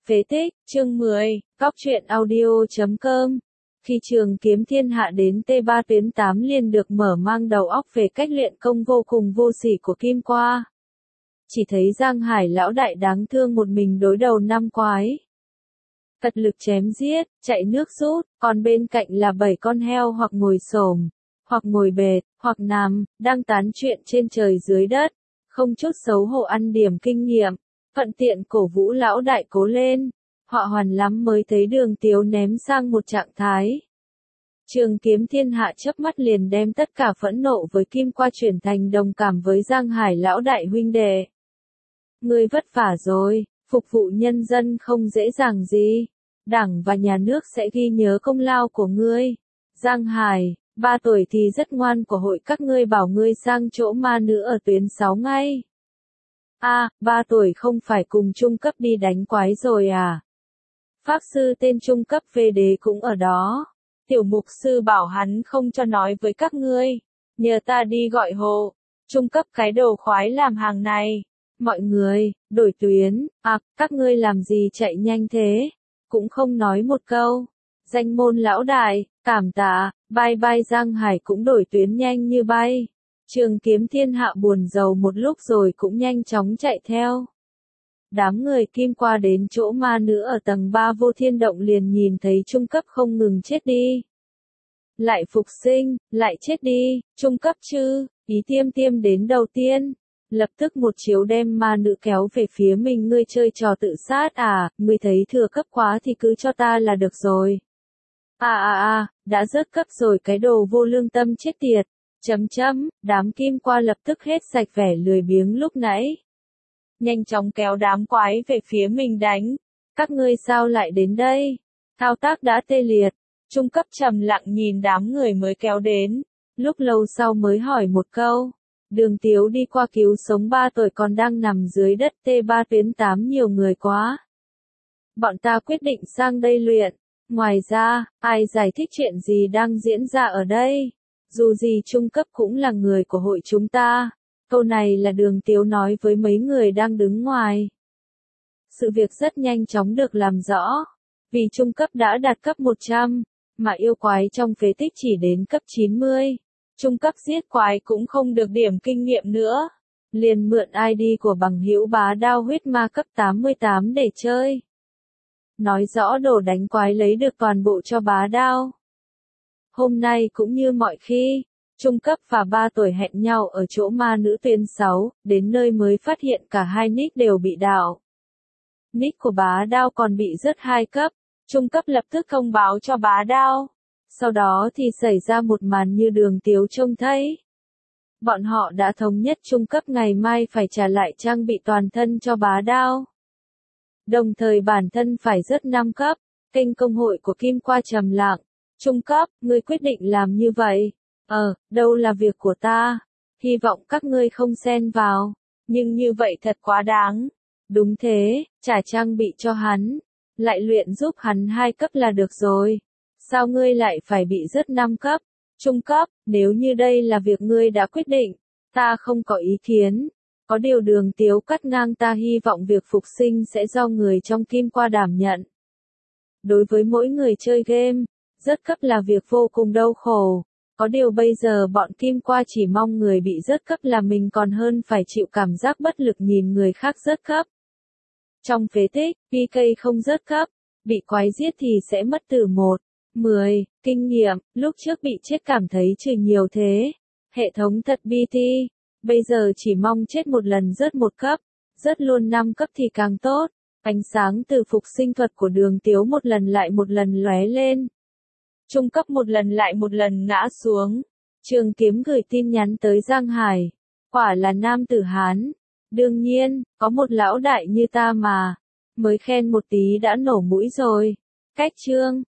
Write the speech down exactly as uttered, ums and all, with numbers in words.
Phế tích, chương mười, Cóc truyện audio chấm com. Khi Trường Kiếm Thiên Hạ đến T ba tuyến tám liền được mở mang đầu óc về cách luyện công vô cùng vô sỉ của Kim Qua. Chỉ thấy Giang Hải lão đại đáng thương một mình đối đầu năm quái. Cật lực chém giết, chạy nước rút, còn bên cạnh là bảy con heo hoặc ngồi xổm, hoặc ngồi bệt, hoặc nằm, đang tán chuyện trên trời dưới đất, không chút xấu hổ ăn điểm kinh nghiệm. Thuận tiện cổ vũ lão đại cố lên, họa hoàn lắm mới thấy Đường Tiếu ném sang một trạng thái. Trường Kiếm Thiên Hạ chớp mắt liền đem tất cả phẫn nộ với Kim Qua chuyển thành đồng cảm với Giang Hải lão đại huynh đệ. Ngươi vất vả rồi, phục vụ nhân dân không dễ dàng gì, Đảng và nhà nước sẽ ghi nhớ công lao của ngươi. Giang Hải, ba tuổi thì rất ngoan của hội các ngươi bảo ngươi sang chỗ ma nữ ở tuyến sáu ngay. A, à, ba tuổi không phải cùng trung cấp đi đánh quái rồi à? Pháp sư tên trung cấp về đế cũng ở đó. Tiểu mục sư bảo hắn không cho nói với các ngươi. Nhờ ta đi gọi hộ. Trung cấp cái đồ khoái làm hàng này. Mọi người, đổi tuyến. À, các ngươi làm gì chạy nhanh thế? Cũng không nói một câu. Danh môn lão đại, cảm tạ, bye bye. Giang Hải cũng đổi tuyến nhanh như bay. Trường Kiếm Thiên Hạ buồn rầu một lúc rồi cũng nhanh chóng chạy theo. Đám người Kim Qua đến chỗ ma nữ ở tầng ba vô thiên động liền nhìn thấy trung cấp không ngừng chết đi. Lại phục sinh, lại chết đi, trung cấp chứ, ý tiêm tiêm đến đầu tiên. Lập tức một chiếu đem ma nữ kéo về phía mình. Ngươi chơi trò tự sát à, ngươi thấy thừa cấp quá thì cứ cho ta là được rồi. À à à, đã rớt cấp rồi cái đồ vô lương tâm chết tiệt. Chấm chấm, đám Kim Qua lập tức hết sạch vẻ lười biếng lúc nãy. Nhanh chóng kéo đám quái về phía mình đánh. Các ngươi sao lại đến đây? Thao tác đã tê liệt. Trung cấp trầm lặng nhìn đám người mới kéo đến. Lúc lâu sau mới hỏi một câu. Đường Tiếu đi qua cứu sống ba tuổi còn đang nằm dưới đất T ba tuyến tám nhiều người quá. Bọn ta quyết định sang đây luyện. Ngoài ra, ai giải thích chuyện gì đang diễn ra ở đây? Dù gì trung cấp cũng là người của hội chúng ta. Câu này là Đường Tiếu nói với mấy người đang đứng ngoài. Sự việc rất nhanh chóng được làm rõ. Vì trung cấp đã đạt cấp một trăm, mà yêu quái trong phế tích chỉ đến cấp chín mươi. Trung cấp giết quái cũng không được điểm kinh nghiệm nữa. Liền mượn i đê của bằng hữu Bá Đao huyết ma cấp tám mươi tám để chơi. Nói rõ đồ đánh quái lấy được toàn bộ cho Bá Đao. Hôm nay cũng như mọi khi, trung cấp và ba tuổi hẹn nhau ở chỗ ma nữ tuyến sáu, đến nơi mới phát hiện cả hai nick đều bị đảo. Nick của Bá Đao còn bị rớt hai cấp, trung cấp lập tức thông báo cho Bá Đao. Sau đó thì xảy ra một màn như Đường Tiếu trông thấy. Bọn họ đã thống nhất trung cấp ngày mai phải trả lại trang bị toàn thân cho Bá Đao. Đồng thời bản thân phải rớt năm cấp, kênh công hội của Kim Qua trầm lặng. Trung cấp, ngươi quyết định làm như vậy. Ờ, đâu là việc của ta. Hy vọng các ngươi không xen vào. Nhưng như vậy thật quá đáng. Đúng thế, trả trang bị cho hắn. Lại luyện giúp hắn hai cấp là được rồi. Sao ngươi lại phải bị rớt năm cấp? Trung cấp, nếu như đây là việc ngươi đã quyết định, ta không có ý kiến. Có điều Đường Tiếu cắt ngang, ta hy vọng việc phục sinh sẽ do người trong Kim Qua đảm nhận. Đối với mỗi người chơi game, rớt cấp là việc vô cùng đau khổ. Có điều bây giờ bọn Kim Qua chỉ mong người bị rớt cấp là mình còn hơn phải chịu cảm giác bất lực nhìn người khác rớt cấp. Trong phế tích, pê ca không rớt cấp, bị quái giết thì sẽ mất từ một, mười, kinh nghiệm, lúc trước bị chết cảm thấy chửi nhiều thế. Hệ thống thật bi ti, bây giờ chỉ mong chết một lần rớt một cấp, rớt luôn năm cấp thì càng tốt. Ánh sáng từ phục sinh thuật của Đường Tiếu một lần lại một lần lóe lên. Trung cấp một lần lại một lần ngã xuống. Trường Kiếm gửi tin nhắn tới Giang Hải. Quả là nam tử Hán. Đương nhiên, có một lão đại như ta mà. Mới khen một tí đã nổ mũi rồi. Cách chương.